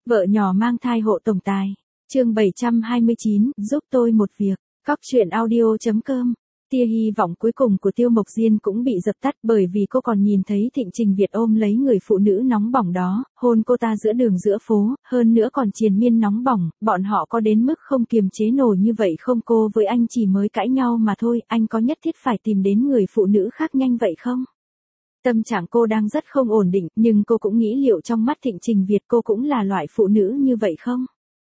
Vợ nhỏ mang thai hộ tổng tài. Chương 729, giúp tôi một việc. Cóc truyện audio.com. Tia hy vọng cuối cùng của Tiêu Mộc Diên cũng bị dập tắt bởi vì cô còn nhìn thấy Thịnh Trình Việt ôm lấy người phụ nữ nóng bỏng đó, hôn cô ta giữa đường giữa phố, hơn nữa còn triền miên nóng bỏng, bọn họ có đến mức không kiềm chế nổi như vậy không? Cô với anh chỉ mới cãi nhau mà thôi, anh có nhất thiết phải tìm đến người phụ nữ khác nhanh vậy không? Tâm trạng cô đang rất không ổn định, nhưng cô cũng nghĩ liệu trong mắt Thịnh Trình Việt cô cũng là loại phụ nữ như vậy không?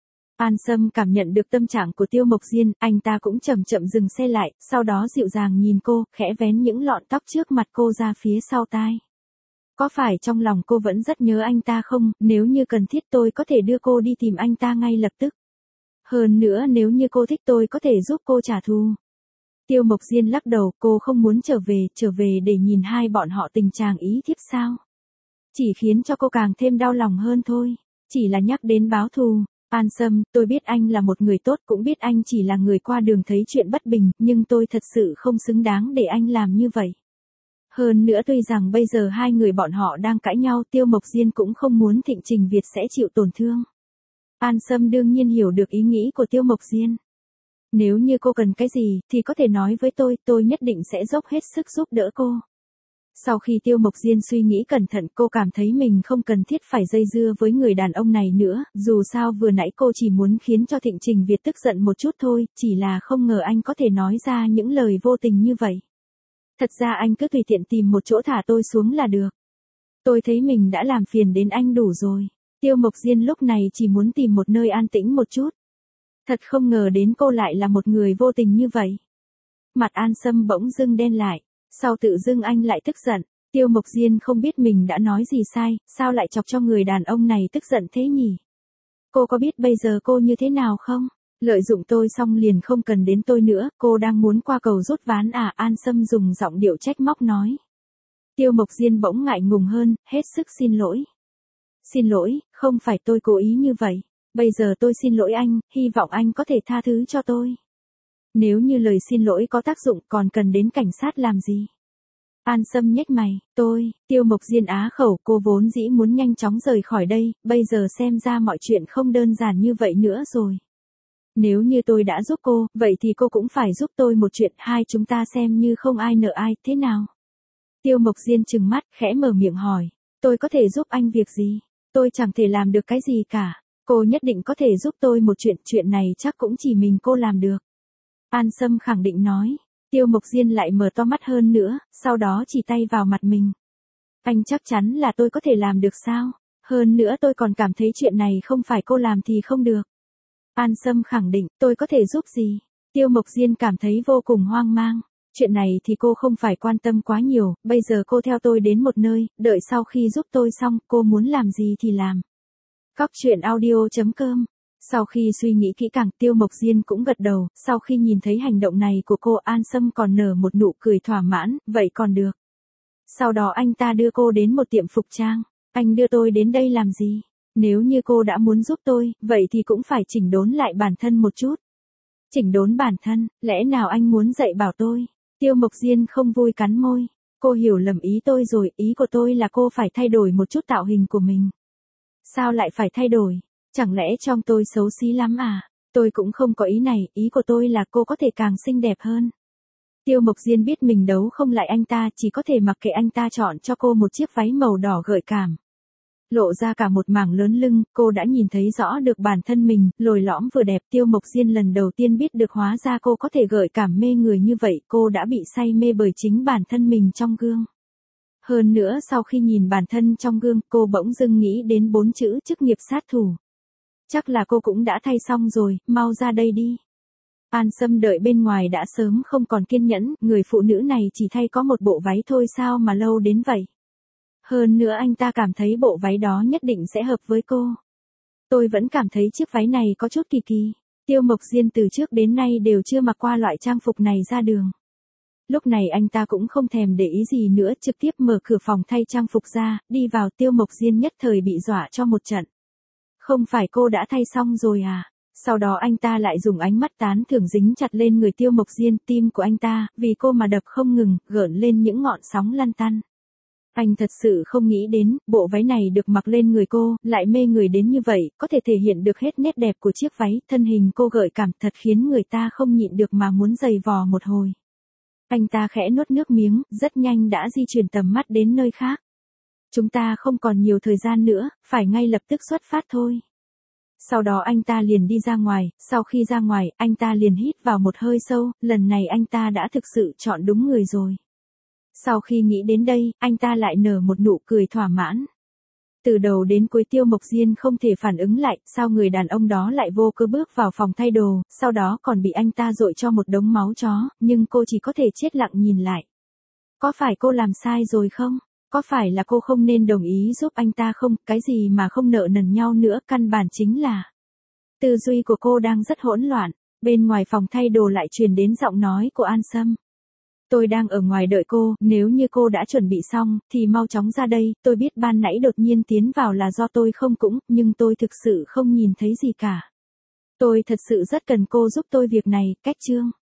An Sâm cảm nhận được tâm trạng của Tiêu Mộc Diên, anh ta cũng chậm chậm dừng xe lại, sau đó dịu dàng nhìn cô, khẽ vén những lọn tóc trước mặt cô ra phía sau tai. Có phải trong lòng cô vẫn rất nhớ anh ta không? Nếu như cần thiết tôi có thể đưa cô đi tìm anh ta ngay lập tức. Hơn nữa nếu như cô thích tôi có thể giúp cô trả thù. Tiêu Mộc Diên lắc đầu, cô không muốn trở về để nhìn hai bọn họ tình trạng ý thiếp sao? Chỉ khiến cho cô càng thêm đau lòng hơn thôi, chỉ là nhắc đến báo thù. An Sâm, tôi biết anh là một người tốt, cũng biết anh chỉ là người qua đường thấy chuyện bất bình, nhưng tôi thật sự không xứng đáng để anh làm như vậy. Hơn nữa tuy rằng bây giờ hai người bọn họ đang cãi nhau, Tiêu Mộc Diên cũng không muốn Thịnh Trình Việt sẽ chịu tổn thương. An Sâm đương nhiên hiểu được ý nghĩ của Tiêu Mộc Diên. Nếu như cô cần cái gì, thì có thể nói với tôi nhất định sẽ dốc hết sức giúp đỡ cô. Sau khi Tiêu Mộc Diên suy nghĩ cẩn thận, cô cảm thấy mình không cần thiết phải dây dưa với người đàn ông này nữa, dù sao vừa nãy cô chỉ muốn khiến cho Thịnh Trình Việt tức giận một chút thôi, chỉ là không ngờ anh có thể nói ra những lời vô tình như vậy. Thật ra anh cứ tùy tiện tìm một chỗ thả tôi xuống là được. Tôi thấy mình đã làm phiền đến anh đủ rồi. Tiêu Mộc Diên lúc này chỉ muốn tìm một nơi an tĩnh một chút. Thật không ngờ đến cô lại là một người vô tình như vậy. Mặt An Sâm bỗng dưng đen lại. Sau tự dưng anh lại tức giận, Tiêu Mộc Diên không biết mình đã nói gì sai, sao lại chọc cho người đàn ông này tức giận thế nhỉ? Cô có biết bây giờ cô như thế nào không? Lợi dụng tôi xong liền không cần đến tôi nữa, cô đang muốn qua cầu rút ván à? An Sâm dùng giọng điệu trách móc nói. Tiêu Mộc Diên bỗng ngại ngùng hơn, hết sức xin lỗi. Xin lỗi, không phải tôi cố ý như vậy, bây giờ tôi xin lỗi anh, hy vọng anh có thể tha thứ cho tôi. Nếu như lời xin lỗi có tác dụng còn cần đến cảnh sát làm gì? An Sâm nhếch mày, Tiêu Mộc Diên á khẩu, cô vốn dĩ muốn nhanh chóng rời khỏi đây, bây giờ xem ra mọi chuyện không đơn giản như vậy nữa rồi. Nếu như tôi đã giúp cô, vậy thì cô cũng phải giúp tôi một chuyện, hai chúng ta xem như không ai nợ ai, thế nào? Tiêu Mộc Diên trừng mắt, khẽ mở miệng hỏi, tôi có thể giúp anh việc gì? Tôi chẳng thể làm được cái gì cả. Cô nhất định có thể giúp tôi một chuyện này chắc cũng chỉ mình cô làm được. An Sâm khẳng định nói. Tiêu Mộc Diên lại mở to mắt hơn nữa, sau đó chỉ tay vào mặt mình. Anh chắc chắn là tôi có thể làm được sao? Hơn nữa tôi còn cảm thấy chuyện này không phải cô làm thì không được. An Sâm khẳng định, tôi có thể giúp gì? Tiêu Mộc Diên cảm thấy vô cùng hoang mang. Chuyện này thì cô không phải quan tâm quá nhiều, bây giờ cô theo tôi đến một nơi, đợi sau khi giúp tôi xong, cô muốn làm gì thì làm. Cóc truyện audio.com. Sau khi suy nghĩ kỹ càng, Tiêu Mộc Diên cũng gật đầu, sau khi nhìn thấy hành động này của cô, An Sâm còn nở một nụ cười thỏa mãn, vậy còn được. Sau đó anh ta đưa cô đến một tiệm phục trang. Anh đưa tôi đến đây làm gì? Nếu như cô đã muốn giúp tôi, vậy thì cũng phải chỉnh đốn lại bản thân một chút. Chỉnh đốn bản thân, lẽ nào anh muốn dạy bảo tôi? Tiêu Mộc Diên không vui cắn môi. Cô hiểu lầm ý tôi rồi, ý của tôi là cô phải thay đổi một chút tạo hình của mình. Sao lại phải thay đổi? Chẳng lẽ trong tôi xấu xí lắm à? Tôi cũng không có ý này, ý của tôi là cô có thể càng xinh đẹp hơn. Tiêu Mộc Diên biết mình đấu không lại anh ta, chỉ có thể mặc kệ anh ta chọn cho cô một chiếc váy màu đỏ gợi cảm. Lộ ra cả một mảng lớn lưng, cô đã nhìn thấy rõ được bản thân mình, lồi lõm vừa đẹp. Tiêu Mộc Diên lần đầu tiên biết được hóa ra cô có thể gợi cảm mê người như vậy, cô đã bị say mê bởi chính bản thân mình trong gương. Hơn nữa sau khi nhìn bản thân trong gương, cô bỗng dưng nghĩ đến 4 chữ chức nghiệp sát thủ. Chắc là cô cũng đã thay xong rồi, mau ra đây đi. An Sâm đợi bên ngoài đã sớm không còn kiên nhẫn, người phụ nữ này chỉ thay có một bộ váy thôi sao mà lâu đến vậy. Hơn nữa anh ta cảm thấy bộ váy đó nhất định sẽ hợp với cô. Tôi vẫn cảm thấy chiếc váy này có chút kỳ kỳ. Tiêu Mộc Diên từ trước đến nay đều chưa mặc qua loại trang phục này ra đường. Lúc này anh ta cũng không thèm để ý gì nữa, trực tiếp mở cửa phòng thay trang phục ra, đi vào. Tiêu Mộc Diên nhất thời bị dọa cho một trận. Không phải cô đã thay xong rồi à? Sau đó anh ta lại dùng ánh mắt tán thưởng dính chặt lên người Tiêu Mộc Diên, tim của anh ta, vì cô mà đập không ngừng, gợn lên những ngọn sóng lăn tăn. Anh thật sự không nghĩ đến, bộ váy này được mặc lên người cô, lại mê người đến như vậy, có thể thể hiện được hết nét đẹp của chiếc váy, thân hình cô gợi cảm thật khiến người ta không nhịn được mà muốn giày vò một hồi. Anh ta khẽ nuốt nước miếng, rất nhanh đã di chuyển tầm mắt đến nơi khác. Chúng ta không còn nhiều thời gian nữa, phải ngay lập tức xuất phát thôi. Sau đó anh ta liền đi ra ngoài, sau khi ra ngoài, anh ta liền hít vào một hơi sâu, lần này anh ta đã thực sự chọn đúng người rồi. Sau khi nghĩ đến đây, anh ta lại nở một nụ cười thỏa mãn. Từ đầu đến cuối Tiêu Mộc Diên không thể phản ứng lại, sao người đàn ông đó lại vô cớ bước vào phòng thay đồ, sau đó còn bị anh ta dội cho một đống máu chó, nhưng cô chỉ có thể chết lặng nhìn lại. Có phải cô làm sai rồi không? Có phải là cô không nên đồng ý giúp anh ta không? Cái gì mà không nợ nần nhau nữa, căn bản chính là tư duy của cô đang rất hỗn loạn. Bên ngoài phòng thay đồ lại truyền đến giọng nói của An Sâm. Tôi đang ở ngoài đợi cô, nếu như cô đã chuẩn bị xong, thì mau chóng ra đây, tôi biết ban nãy đột nhiên tiến vào là do tôi không cũng, nhưng tôi thực sự không nhìn thấy gì cả. Tôi thật sự rất cần cô giúp tôi việc này, Cách Trương.